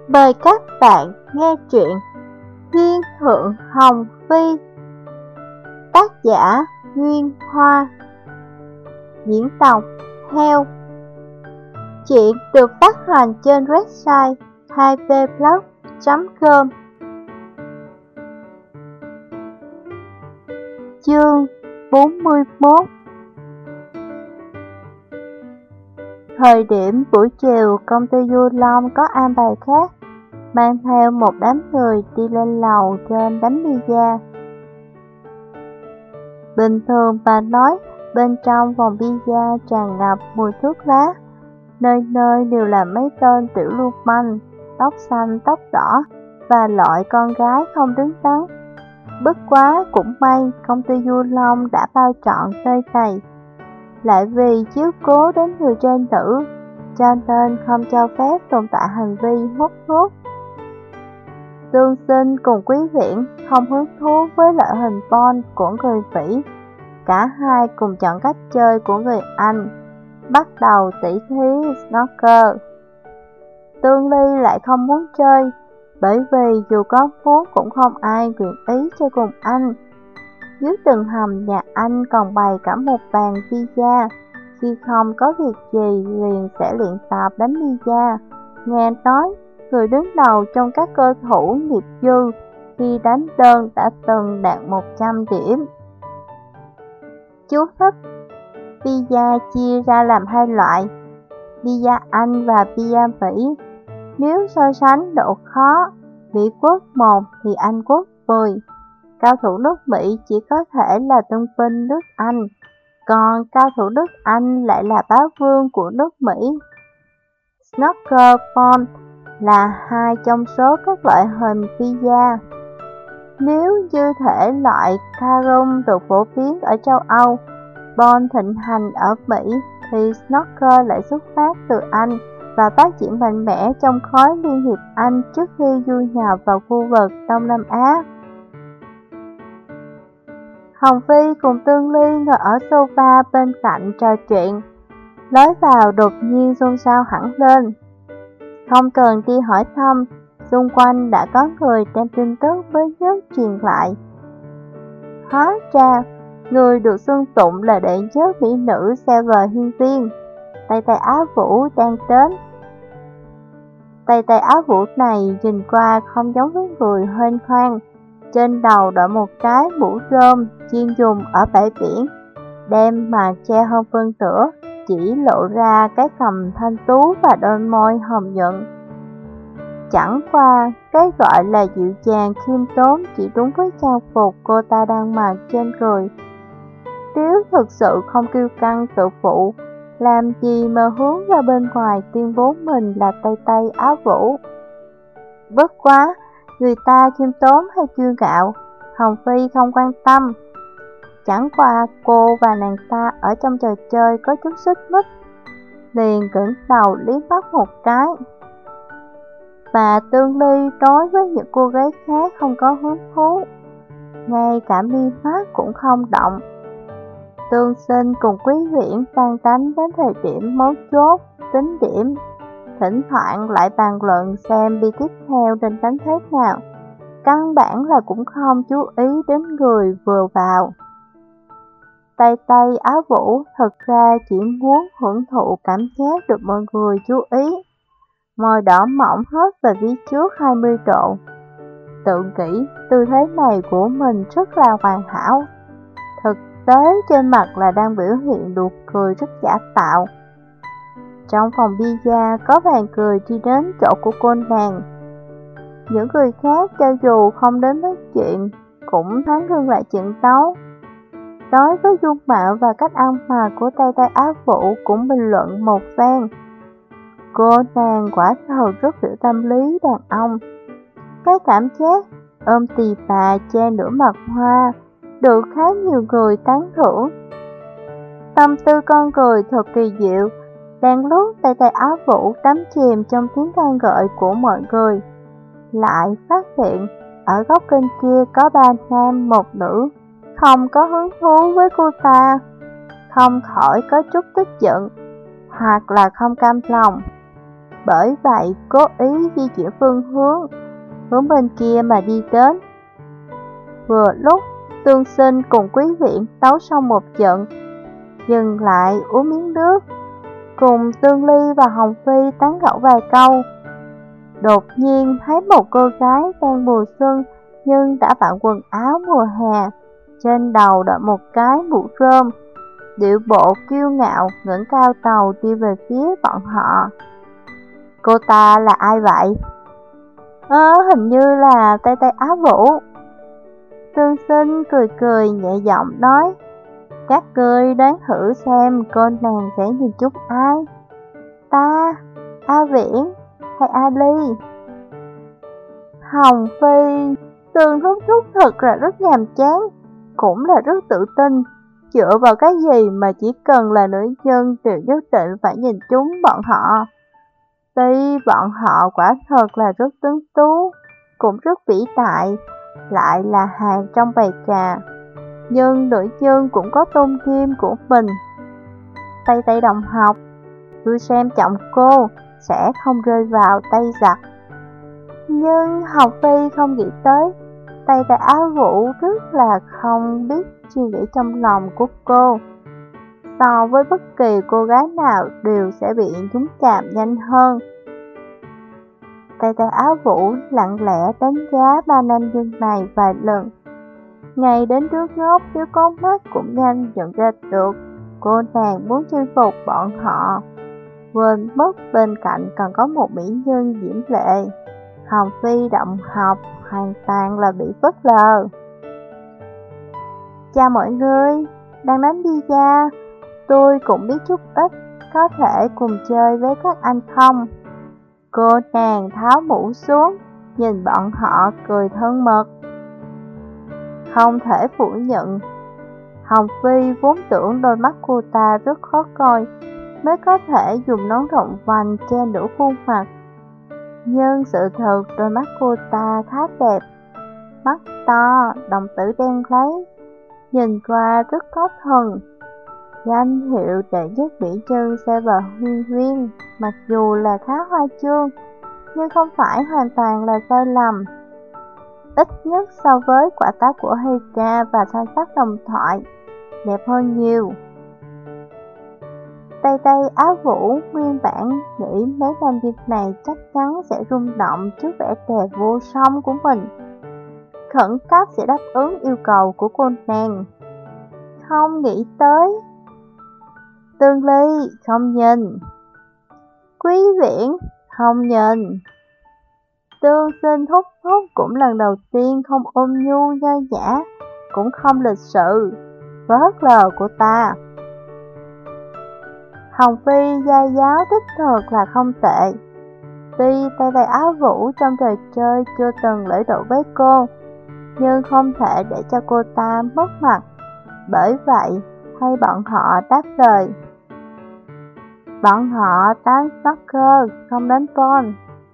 Mời các bạn nghe truyện Thiên Thượng Hồng Phi, tác giả Nguyên Hoa, diễn đọc Heo. Truyện được phát hành trên website 2vblog.com. Chương 41. Thời điểm buổi chiều, công ty Du Long có an bài khác, mang theo một đám người đi lên lầu trên đánh pizza. Bình thường bà nói, bên trong vòng pizza tràn ngập mùi thuốc lá, nơi nơi đều là mấy tên tiểu lưu manh, tóc xanh tóc đỏ và loại con gái không đứng đắn. Bất quá cũng may công ty Du Long đã bao trọn nơi này, lại vì chiếu cố đến người trên nữ, cho nên không cho phép tồn tại hành vi hút thuốc. Tương Sinh cùng Quý Viễn không hứng thú với loại hình bon của người Vĩ, cả hai cùng chọn cách chơi của người Anh, bắt đầu tỉ thí snooker. Tương Ly lại không muốn chơi, bởi vì dù có muốn cũng không ai nguyện ý chơi cùng anh. Dưới tầng hầm nhà anh còn bày cả một bàn pizza, khi không có việc gì liền sẽ luyện tập đánh pizza. Nghe nói, người đứng đầu trong các cơ thủ nghiệp dư khi đánh đơn đã từng đạt 100 điểm. Chú thích: pizza chia ra làm hai loại, pizza Anh và pizza Mỹ. Nếu so sánh độ khó, Mỹ quốc 1 thì Anh quốc 10. Cao thủ nước Mỹ chỉ có thể là tân binh nước Anh, còn cao thủ nước Anh lại là bá vương của nước Mỹ. Snooker bon là hai trong số các loại hình pizza. Nếu như thể loại carom được phổ biến ở châu Âu, bon thịnh hành ở Mỹ, thì snooker lại xuất phát từ Anh và phát triển mạnh mẽ trong khối Liên hiệp Anh trước khi du nhập vào khu vực Đông Nam Á. Hồng Phi cùng Tương Ly ngồi ở sofa bên cạnh trò chuyện, lối vào đột nhiên xôn xao hẳn lên. Không cần đi hỏi thăm, xung quanh đã có người đem tin tức mới nhất truyền lại. Hóa ra, người được xưng tụng là đệ nhất mỹ nữ server hiên viên, Tây Tây Á Vũ đang đến. Tây Tây Á Vũ này nhìn qua không giống với người hên hoang. Trên đầu đội một cái mũ rơm chuyên dùng ở bãi biển, đem màn che hơn phân nửa, chỉ lộ ra cái cằm thanh tú và đôi môi hồng nhuận. Chẳng qua, cái gọi là dịu dàng khiêm tốn chỉ đúng với trang phục cô ta đang mặc trên người. Nếu thực sự không kiêu căng tự phụ, làm gì mà hướng ra bên ngoài tuyên bố mình là Tây Tây Á Vũ. Bất quá, người ta khiêm tốn hay kiêu ngạo, Hồng Phi không quan tâm. Chẳng qua cô và nàng ta ở trong trò chơi có chút xích mích, liền ngẩng đầu liếc mắt một cái. Mà Tương Ly đối với những cô gái khác không có hứng thú, ngay cả mi mắt cũng không động. Tương Sinh cùng Quý Viễn đang đánh đến thời điểm mấu chốt, tính điểm, thỉnh thoảng lại bàn luận xem bi tiếp theo nên đánh thế nào. Căn bản là cũng không chú ý đến người vừa vào. Tây Tây Á Vũ thật ra chỉ muốn hưởng thụ cảm giác được mọi người chú ý. Môi đỏ mỏng hết về phía trước 20 độ. Tự nghĩ tư thế này của mình rất là hoàn hảo. Thực tế trên mặt là đang biểu hiện nụ cười rất giả tạo. Trong phòng pizza có vài người đi đến chỗ của cô nàng. Những người khác cho dù không đến nói chuyện cũng thoáng ngưng lại trận đấu. Đối với dung mạo và cách ăn mặc của Tây Tây Á Vũ cũng bình luận một phen. Cô nàng quả thật rất hiểu tâm lý đàn ông. Cái cảm giác ôm tì bà che nửa mặt hoa được khá nhiều người tán thưởng. Tâm tư con người thật kỳ diệu. Đang lúc Tây Tây Á Vũ đắm chìm trong tiếng ca ngợi của mọi người, lại phát hiện ở góc kênh kia có 3 nam 1 nữ, không có hứng thú với cô ta, không khỏi có chút tức giận, hoặc là không cam lòng. bởi vậy cố ý di chuyển phương hướng bên kia mà đi đến. Vừa lúc Tương Sinh cùng Quý Viễn đấu xong một trận, dừng lại uống miếng nước, cùng Tương Ly và Hồng Phi tán gẫu vài câu. Đột nhiên thấy một cô gái đang mùa xuân nhưng đã bận quần áo mùa hè, trên đầu đội một cái mũ rơm, điệu bộ kiêu ngạo ngẩng cao đầu đi về phía bọn họ. Cô ta là ai vậy? Hình như là Tây Tây Á Vũ. Tương Sinh cười cười nhẹ giọng nói, các ngươi đoán thử xem cô nàng sẽ nhìn chút ai? Ta, A Viễn hay A Ly? Hồng Phi. Tương Thúc Thúc thật là rất nhàm chán, cũng là rất tự tin. Dựa vào cái gì mà chỉ cần là nữ nhân đều nhất định phải nhìn chúng bọn họ? Tuy bọn họ quả thật là rất tuấn tú, cũng rất vĩ đại, lại là hàng trong bầy cà, nhưng nữ nhân cũng có tôn nghiêm của mình. Tây Tây đồng học, tôi xem trọng cô sẽ không rơi vào tay giặc. Nhưng Hồng Phi không nghĩ tới, Tây Tây Á Vũ rất là không biết suy nghĩ trong lòng của cô. So với bất kỳ cô gái nào đều sẽ bị trúng chạm nhanh hơn. Tây Tây Á Vũ lặng lẽ đánh giá ba nam nhân này vài lần. Ngay đến đứa ngốc nếu có mắt cũng nhanh nhận ra được cô nàng muốn chinh phục bọn họ. Quên mất bên cạnh còn có một mỹ nhân diễm lệ. Hồng Phi động học hoàn toàn là bị phớt lờ. Chào mọi người, đang đánh pizza. Tôi cũng biết chút ít, có thể cùng chơi với các anh không? Cô nàng tháo mũ xuống, nhìn bọn họ cười thân mật. Không thể phủ nhận, Hồng Phi vốn tưởng đôi mắt cô ta rất khó coi, mới có thể dùng nón rộng vành che nửa khuôn mặt. Nhưng sự thật đôi mắt cô ta khá đẹp, mắt to, đồng tử đen lấy, nhìn qua rất có thần. Danh hiệu đệ nhất mỹ nhân Sever Huyên Huyên mặc dù là khá hoa chương, nhưng không phải hoàn toàn là sai lầm. Ít nhất so với quả táo của Heika và thanh sắc đồng thoại, đẹp hơn nhiều. Tây Tây Á Vũ nguyên bản nghĩ mấy nam nhân này chắc chắn sẽ rung động trước vẻ đẹp vô song của mình, khẩn cấp sẽ đáp ứng yêu cầu của cô nàng. Không nghĩ tới, Tương Ly không nhìn, Quý Viễn không nhìn, Tương Sinh Thúc Thúc cũng lần đầu tiên không ôm nhu nho nhã, cũng không lịch sự, vớt lờ của ta. Hồng Phi gia giáo đích thực là không tệ. Tuy Tây Tây Á Vũ trong trò chơi chưa từng lễ độ với cô, nhưng không thể để cho cô ta mất mặt. Bởi vậy, hay bọn họ đáp lời. Bọn họ đánh soccer, không đánh pol.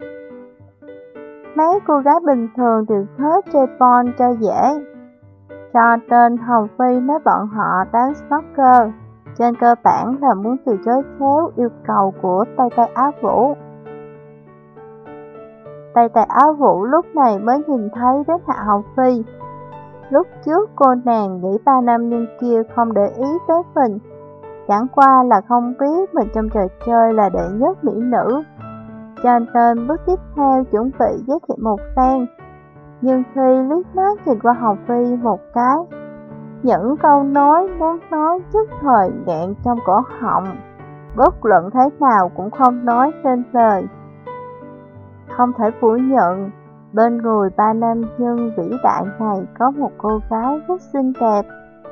Mấy cô gái bình thường thì thích chơi pol cho dễ. Cho nên Hồng Phi nói bọn họ đánh soccer, trên cơ bản là muốn từ chối khéo yêu cầu của Tây Tây Á Vũ. Tây Tây Á Vũ lúc này mới nhìn thấy đến Hạ Hồng Phi. Lúc trước cô nàng nghĩ ba nam nhân kia không để ý tới mình, chẳng qua là không biết mình trong trò chơi là đệ nhất mỹ nữ, cho nên bước tiếp theo chuẩn bị giới thiệu một phen. Nhưng khi liếc mắt nhìn qua Hồng Phi một cái, những câu nói muốn nói nhất thời nghẹn trong cổ họng, bất luận thế nào cũng không nói nên lời. Không thể phủ nhận, bên người ba nam nhân vĩ đại này có một cô gái rất xinh đẹp.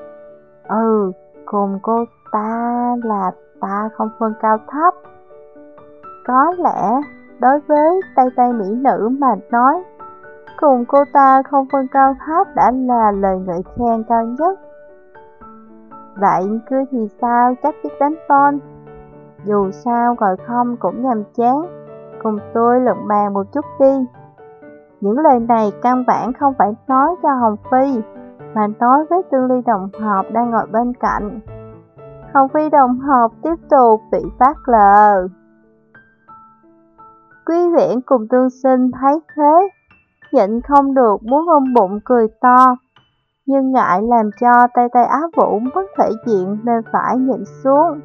Cùng cô ta là ta không phân cao thấp. Có lẽ đối với Tây Tây mỹ nữ mà nói, cùng cô ta không phân cao thấp đã là lời ngợi khen cao nhất. Vậy cứ thì sao chắc biết đánh pol. Dù sao ngồi không cũng nhàm chán, cùng tôi luận bàn một chút đi. Những lời này căn bản không phải nói cho Hồng Phi, mà nói với Tương Ly đồng học đang ngồi bên cạnh. Hồng Phi đồng học tiếp tục bị phát lờ. Quý Viễn cùng Tương Sinh thấy thế, nhịn không được muốn ôm bụng cười to, nhưng ngại làm cho tay tay Á Vũ mất thể diện nên phải nhịn xuống.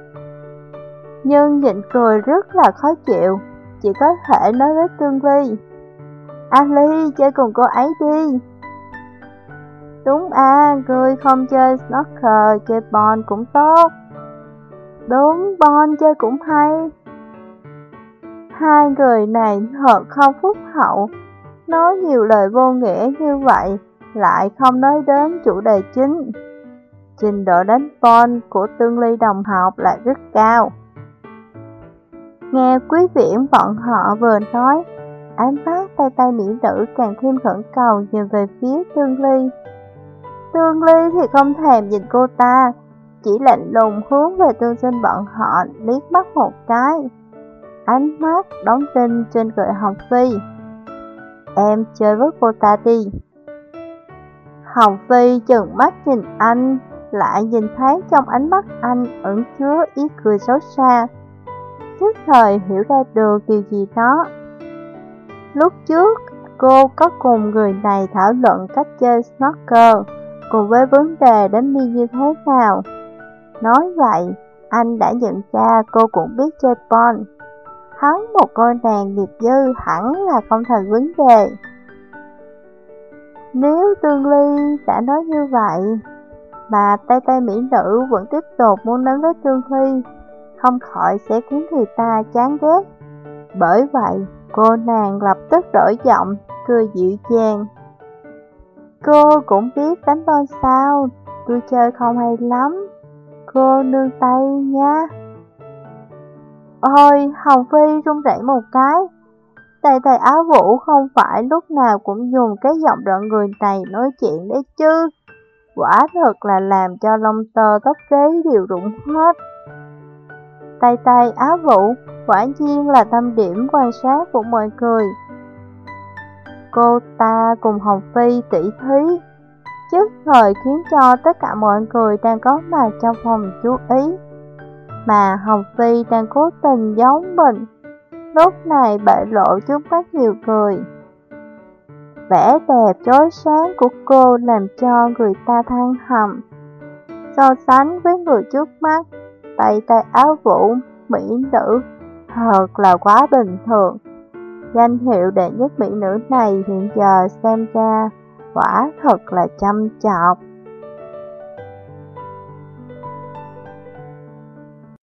Nhưng nhịn cười rất là khó chịu, chỉ có thể nói với Tương Ly, "A Ly, chơi cùng cô ấy đi." "Đúng à, ngươi không chơi snooker, chơi bon cũng tốt." "Đúng, bon chơi cũng hay." Hai người này thật không phúc hậu, nói nhiều lời vô nghĩa như vậy, lại không nói đến chủ đề chính. Trình độ đánh bon của Tương Ly đồng học lại rất cao. Nghe Quý Viễn bọn họ vừa nói, ánh mắt tay tay mỹ nữ càng thêm khẩn cầu nhìn về phía Tương Ly. Tương Ly thì không thèm nhìn cô ta, chỉ lạnh lùng hướng về Tương Sinh bọn họ liếc mắt một cái. Ánh mắt đóng đinh trên người Hồng Phi. "Em chơi với cô ta đi." Hồng Phi chừng mắt nhìn anh, lại nhìn thấy trong ánh mắt anh ẩn chứa ý cười xấu xa, nhất thời hiểu ra được điều gì đó. Lúc trước, cô có cùng người này thảo luận cách chơi snooker, cùng với vấn đề đánh biên như thế nào. Nói vậy, anh đã nhận ra cô cũng biết chơi bon. Hắn một cô nàng nghiệp dư hẳn là không thành vấn đề. Nếu Tương Ly đã nói như vậy, mà tay tay mỹ nữ vẫn tiếp tục muốn đến với Tương Ly, không khỏi sẽ khiến người ta chán ghét. Bởi vậy, cô nàng lập tức đổi giọng, cười dịu dàng. "Cô cũng biết đánh bon sao, tôi chơi không hay lắm, cô nương tay nha." Ôi, Hồng Phi run rẩy một cái. Tay tay Á Vũ không phải lúc nào cũng dùng cái giọng đoạn người này nói chuyện đấy chứ. Quả thật là làm cho lông tơ tóc gáy đều rụng hết. Tay tay Á Vũ quả nhiên là tâm điểm quan sát của mọi người. Cô ta cùng Hồng Phi tỷ thí, nhất thời khiến cho tất cả mọi người đang có mặt trong phòng chú ý. Mà Hồng Phi đang cố tình giấu mình, lúc này bại lộ trước mắt nhiều người. Vẻ đẹp chói sáng của cô làm cho người ta than thầm. So sánh với người trước mắt, tay tay Áo Vũ, mỹ nữ, thật là quá bình thường. Danh hiệu đệ nhất mỹ nữ này hiện giờ xem ra quả thật là chăm chọc.